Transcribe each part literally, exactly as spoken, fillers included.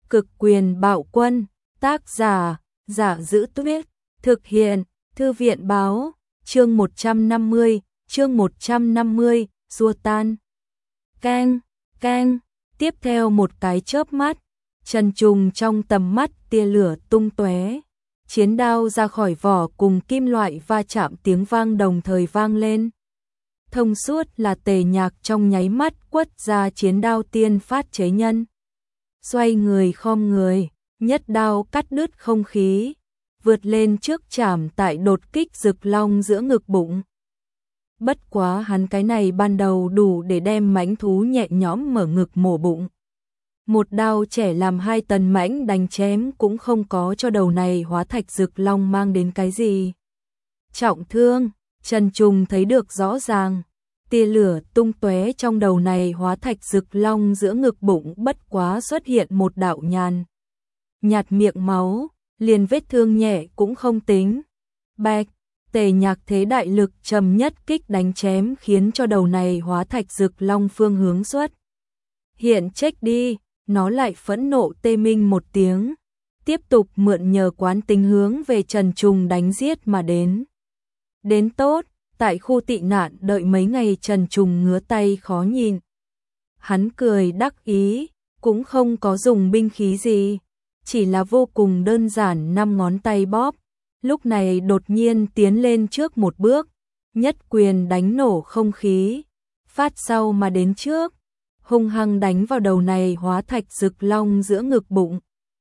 Cực quyền bạo quân, tác giả, Giả Giữ Tuyết, thực hiện, Thư viện báo, chương một trăm năm mươi, chương một trăm năm mươi, rùa tan. Keng, keng, tiếp theo một cái chớp mắt, Trần Trùng trong tầm mắt tia lửa tung tóe, chiến đao ra khỏi vỏ cùng kim loại va chạm tiếng vang đồng thời vang lên. Thông suốt là Tề Nhạc trong nháy mắt quất ra chiến đao tiên phát chế nhân. Xoay người khom người, nhất đao cắt đứt không khí, vượt lên trước chạm tại đột kích Dực Long giữa ngực bụng. Bất quá hắn cái này ban đầu đủ để đem mãnh thú nhẹ nhõm mở ngực mổ bụng. Một đao trẻ làm hai tần mãnh đánh chém cũng không có cho đầu này hóa thạch Dực Long mang đến cái gì trọng thương. Trần Trùng thấy được rõ ràng, tia lửa tung tóe trong đầu này hóa thạch Dực Long giữa ngực bụng bất quá xuất hiện một đạo nhàn nhạt miệng máu, liền vết thương nhẹ cũng không tính. Bạch, Tề Nhạc thế đại lực trầm nhất kích đánh chém khiến cho đầu này hóa thạch Dực Long phương hướng xuất hiện chết đi, nó lại phẫn nộ tê minh một tiếng, tiếp tục mượn nhờ quán tính hướng về Trần Trùng đánh giết mà đến. Đến tốt, tại khu tị nạn đợi mấy ngày Trần Trùng ngứa tay khó nhìn. Hắn cười đắc ý, cũng không có dùng binh khí gì, chỉ là vô cùng đơn giản năm ngón tay bóp, lúc này đột nhiên tiến lên trước một bước, nhất quyền đánh nổ không khí, phát sau mà đến trước, hung hăng đánh vào đầu này hóa thạch Dực Long giữa ngực bụng.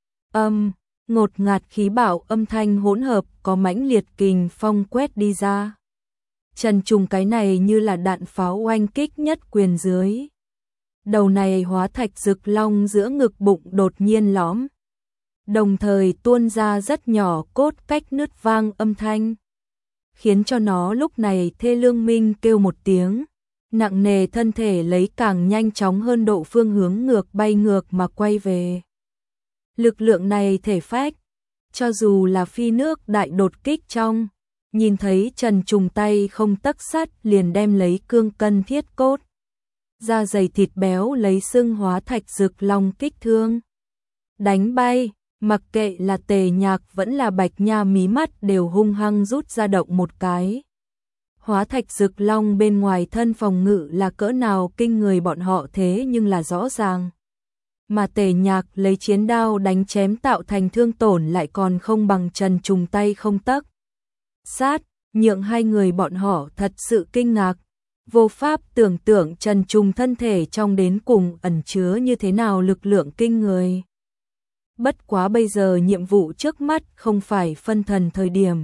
Âm, ngột ngạt khí bạo âm thanh hỗn hợp có mãnh liệt kình phong quét đi ra. Trần Trùng cái này như là đạn pháo oanh kích nhất quyền dưới. Đầu này hóa thạch Dực Long giữa ngực bụng đột nhiên lõm, đồng thời tuôn ra rất nhỏ cốt cách nứt vang âm thanh, khiến cho nó lúc này thê lương minh kêu một tiếng, nặng nề thân thể lấy càng nhanh chóng hơn độ phương hướng ngược bay ngược mà quay về. Lực lượng này thể phách, cho dù là phi nước đại đột kích trong, nhìn thấy Trần Trùng tay không tấc sắt liền đem lấy cương cân thiết cốt, da dày thịt béo lấy xương hóa thạch Dực Long kích thương đánh bay, mặc kệ là Tề Nhạc vẫn là Bạch Nha mí mắt đều hung hăng rút ra động một cái. Hóa thạch Dực Long bên ngoài thân phòng ngự là cỡ nào kinh người bọn họ thế nhưng là rõ ràng. Mà Tề Nhạc lấy chiến đao đánh chém tạo thành thương tổn lại còn không bằng Trần Trùng tay không tấc sát, nhượng hai người bọn họ thật sự kinh ngạc, vô pháp tưởng tượng Trần Trùng thân thể trong đến cùng ẩn chứa như thế nào lực lượng kinh người. Bất quá bây giờ nhiệm vụ trước mắt không phải phân thần thời điểm.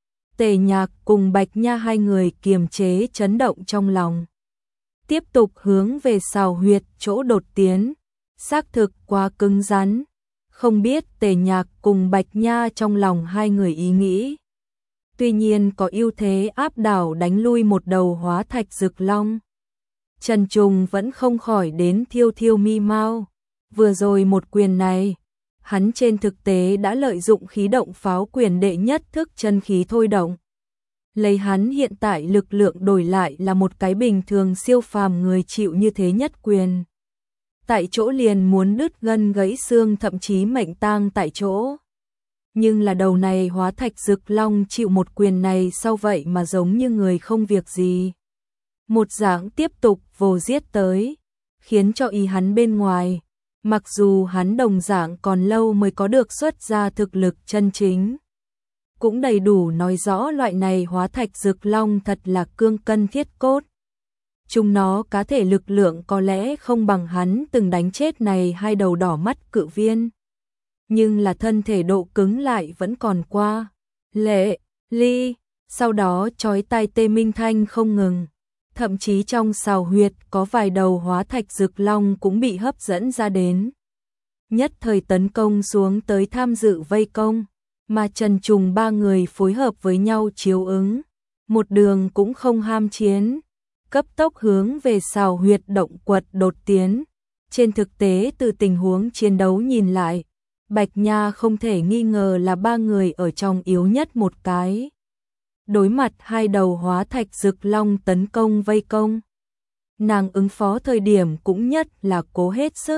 Tề Nhạc cùng Bạch Nha hai người kiềm chế chấn động trong lòng, tiếp tục hướng về sào huyệt chỗ đột tiến, xác thực quá cứng rắn, không biết Tề Nhạc cùng Bạch Nha trong lòng hai người ý nghĩ. Tuy nhiên có ưu thế áp đảo đánh lui một đầu hóa thạch Dực Long. Trần Trùng vẫn không khỏi đến thiêu thiêu mi mau, vừa rồi một quyền này, hắn trên thực tế đã lợi dụng khí động pháo quyền đệ nhất thức chân khí thôi động. Lấy hắn hiện tại lực lượng đổi lại là một cái bình thường siêu phàm người chịu như thế nhất quyền. Tại chỗ liền muốn đứt gân gãy xương thậm chí mệnh tang tại chỗ. Nhưng là đầu này hóa thạch Dực Long chịu một quyền này sau vậy mà giống như người không việc gì. Một dạng tiếp tục vồ giết tới, khiến cho ý hắn bên ngoài. Mặc dù hắn đồng dạng còn lâu mới có được xuất ra thực lực chân chính, cũng đầy đủ nói rõ loại này hóa thạch Dực Long thật là cương cân thiết cốt. Chúng nó cá thể lực lượng có lẽ không bằng hắn từng đánh chết này hai đầu đỏ mắt cự viên, nhưng là thân thể độ cứng lại vẫn còn qua. Lệ, ly, sau đó chói tai tê minh thanh không ngừng. Thậm chí trong sào huyệt có vài đầu hóa thạch Dực Long cũng bị hấp dẫn ra đến. Nhất thời tấn công xuống tới tham dự vây công, mà Trần Trùng ba người phối hợp với nhau chiếu ứng. Một đường cũng không ham chiến, cấp tốc hướng về sào huyệt động quật đột tiến. Trên thực tế từ tình huống chiến đấu nhìn lại, Bạch Nha không thể nghi ngờ là ba người ở trong yếu nhất một cái. Đối mặt hai đầu hóa thạch Dực Long tấn công vây công, nàng ứng phó thời điểm cũng nhất là cố hết sức,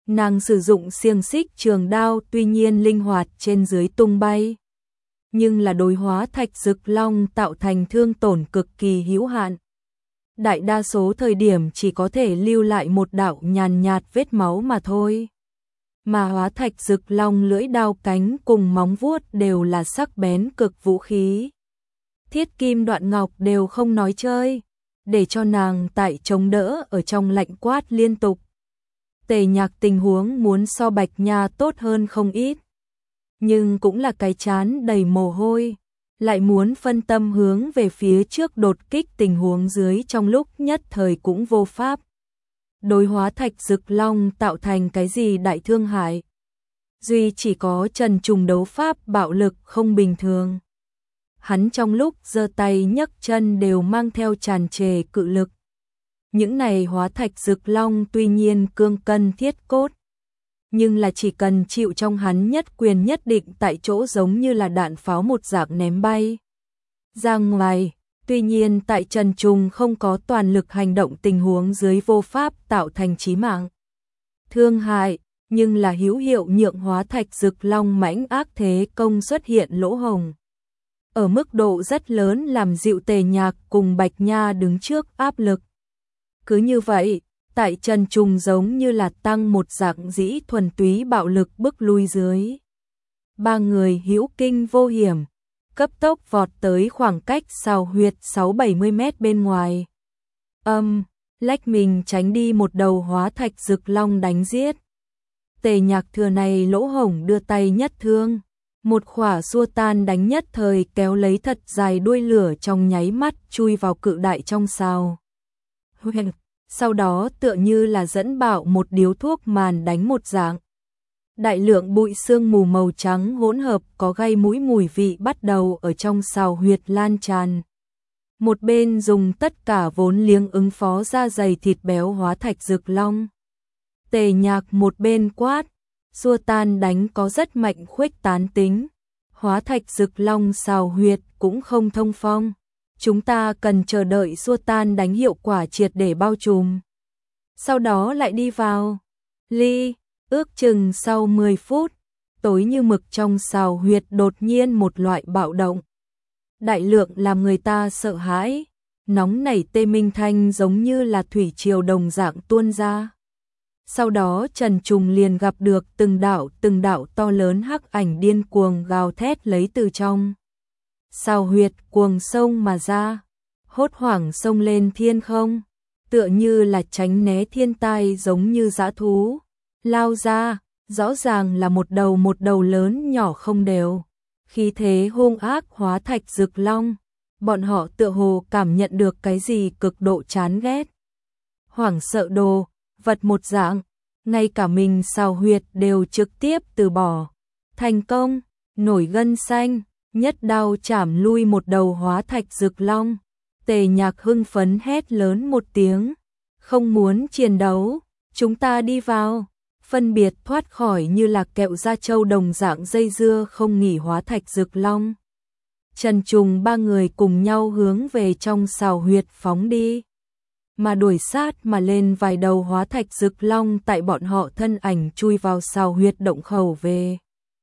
Nàng sử dụng xiềng xích trường đao tuy nhiên linh hoạt trên dưới tung bay, nhưng là đối hóa thạch rực long tạo thành thương tổn cực kỳ hữu hạn. Đại đa số thời điểm chỉ có thể lưu lại một đạo nhàn nhạt vết máu mà thôi. Mà hóa thạch rực long lưỡi đao cánh cùng móng vuốt đều là sắc bén cực vũ khí. Thiết kim đoạn ngọc đều không nói chơi, để cho nàng tại chống đỡ ở trong lạnh quát liên tục. Tề Nhạc tình huống muốn so Bạch Nha tốt hơn không ít, nhưng cũng là cái chán đầy mồ hôi, lại muốn phân tâm hướng về phía trước đột kích tình huống dưới trong lúc nhất thời cũng vô pháp. Đối hóa thạch rực long tạo thành cái gì đại thương hại. Duy chỉ có Trần Trùng đấu pháp bạo lực không bình thường. Hắn trong lúc giơ tay nhấc chân đều mang theo tràn trề cự lực. Những này hóa thạch rực long tuy nhiên cương cân thiết cốt, nhưng là chỉ cần chịu trong hắn nhất quyền nhất định tại chỗ giống như là đạn pháo một dạng ném bay ra ngoài. Tuy nhiên tại Trần Trùng không có toàn lực hành động tình huống dưới vô pháp tạo thành chí mạng thương hại, nhưng là hữu hiệu nhượng hóa thạch rực long mãnh ác thế công xuất hiện lỗ hổng. Ở mức độ rất lớn làm dịu Tề Nhạc cùng Bạch Nha đứng trước áp lực. Cứ như vậy, tại Trần Trùng giống như là tăng một dạng dĩ thuần túy bạo lực bức lui dưới. Ba người hữu kinh vô hiểm, cấp tốc vọt tới khoảng cách sào huyệt sáu bảy mươi mét bên ngoài. Âm, lách mình tránh đi một đầu hóa thạch rực long đánh giết. Tề Nhạc thừa này lỗ hổng đưa tay nhất thương, một khỏa xua tan đánh nhất thời kéo lấy thật dài đuôi lửa trong nháy mắt chui vào cự đại trong sào. Sau đó tựa như là dẫn bạo một điếu thuốc màn đánh một dạng. Đại lượng bụi sương mù màu trắng hỗn hợp có gây mũi mùi vị bắt đầu ở trong sào huyệt lan tràn. Một bên dùng tất cả vốn liếng ứng phó ra dày thịt béo hóa thạch rực long. Tề Nhạc một bên quát, xua tan đánh có rất mạnh khuếch tán tính. Hóa thạch rực long sào huyệt cũng không thông phong. Chúng ta cần chờ đợi xua tan đánh hiệu quả triệt để bao trùm. Sau đó lại đi vào. Ly, ước chừng sau mười phút, tối như mực trong sào huyệt đột nhiên một loại bạo động. Đại lượng làm người ta sợ hãi, nóng nảy tê minh thanh giống như là thủy triều đồng dạng tuôn ra. Sau đó Trần Trùng liền gặp được từng đạo từng đạo to lớn hắc ảnh điên cuồng gào thét lấy từ trong sào huyệt cuồng sông mà ra, hốt hoảng sông lên thiên không, tựa như là tránh né thiên tai giống như dã thú, lao ra, rõ ràng là một đầu một đầu lớn nhỏ không đều, khí thế hung ác hóa thạch rực long, bọn họ tựa hồ cảm nhận được cái gì cực độ chán ghét. Hoảng sợ đồ, vật một dạng, ngay cả mình sào huyệt đều trực tiếp từ bỏ. Thành công, nổi gân xanh, nhất đao chảm lui một đầu hóa thạch rực long. Tề Nhạc hưng phấn hét lớn một tiếng, không muốn chiến đấu, chúng ta đi vào. Phân biệt thoát khỏi như là kẹo da trâu đồng dạng dây dưa không nghỉ hóa thạch rực long. Trần Trùng ba người cùng nhau hướng về trong sào huyệt phóng đi, mà đuổi sát mà lên vài đầu hóa thạch rực long tại bọn họ thân ảnh chui vào sào huyệt động khẩu về.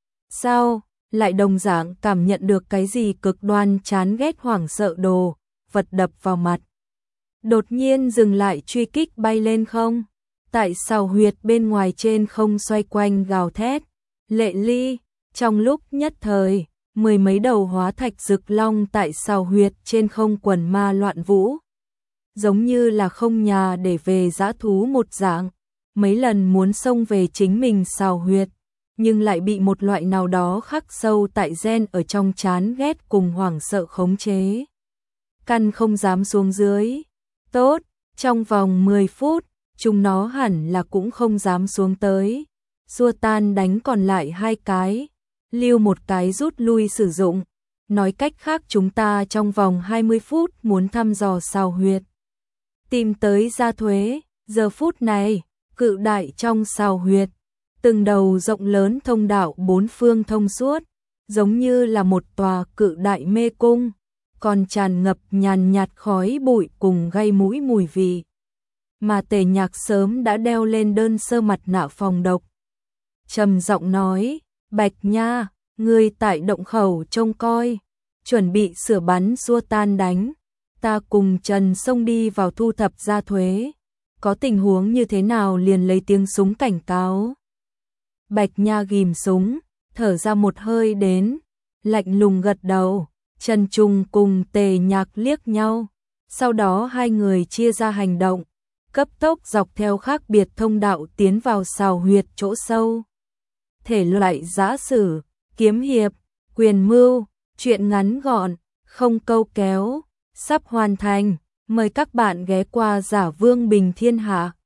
Sao, lại đồng dạng cảm nhận được cái gì cực đoan chán ghét hoảng sợ đồ, vật đập vào mặt. Đột nhiên dừng lại truy kích bay lên không, tại sào huyệt bên ngoài trên không xoay quanh gào thét. Lệ Ly, trong lúc nhất thời, mười mấy đầu hóa thạch rực long tại sào huyệt trên không quần ma loạn vũ. Giống như là không nhà để về dã thú một dạng, mấy lần muốn xông về chính mình sào huyệt, nhưng lại bị một loại nào đó khắc sâu tại gen ở trong chán ghét cùng hoảng sợ khống chế. Căn không dám xuống dưới. Tốt, trong vòng mười phút, chúng nó hẳn là cũng không dám xuống tới. Xua tan đánh còn lại hai cái, lưu một cái rút lui sử dụng. Nói cách khác chúng ta trong vòng hai mươi phút muốn thăm dò sào huyệt, tìm tới gia thuế. Giờ phút này, cự đại trong sào huyệt, từng đầu rộng lớn thông đạo bốn phương thông suốt, giống như là một tòa cự đại mê cung, còn tràn ngập nhàn nhạt khói bụi cùng gây mũi mùi vị. mà Tề Nhạc sớm đã đeo lên đơn sơ mặt nạ phòng độc. Trầm giọng nói, Bạch Nha, ngươi tại động khẩu trông coi, chuẩn bị sửa bắn xua tan đánh, ta cùng Trần xông đi vào thu thập gia thuế, có tình huống như thế nào liền lấy tiếng súng cảnh cáo. Bạch Nha ghim súng, thở ra một hơi đến, lạnh lùng gật đầu. Trần Trung cùng Tề Nhạc liếc nhau, sau đó hai người chia ra hành động, cấp tốc dọc theo khác biệt thông đạo tiến vào sào huyệt chỗ sâu. Thể loại giã sử, kiếm hiệp, quyền mưu, truyện ngắn gọn, không câu kéo, sắp hoàn thành, mời các bạn ghé qua Giả Vương Bình Thiên Hạ.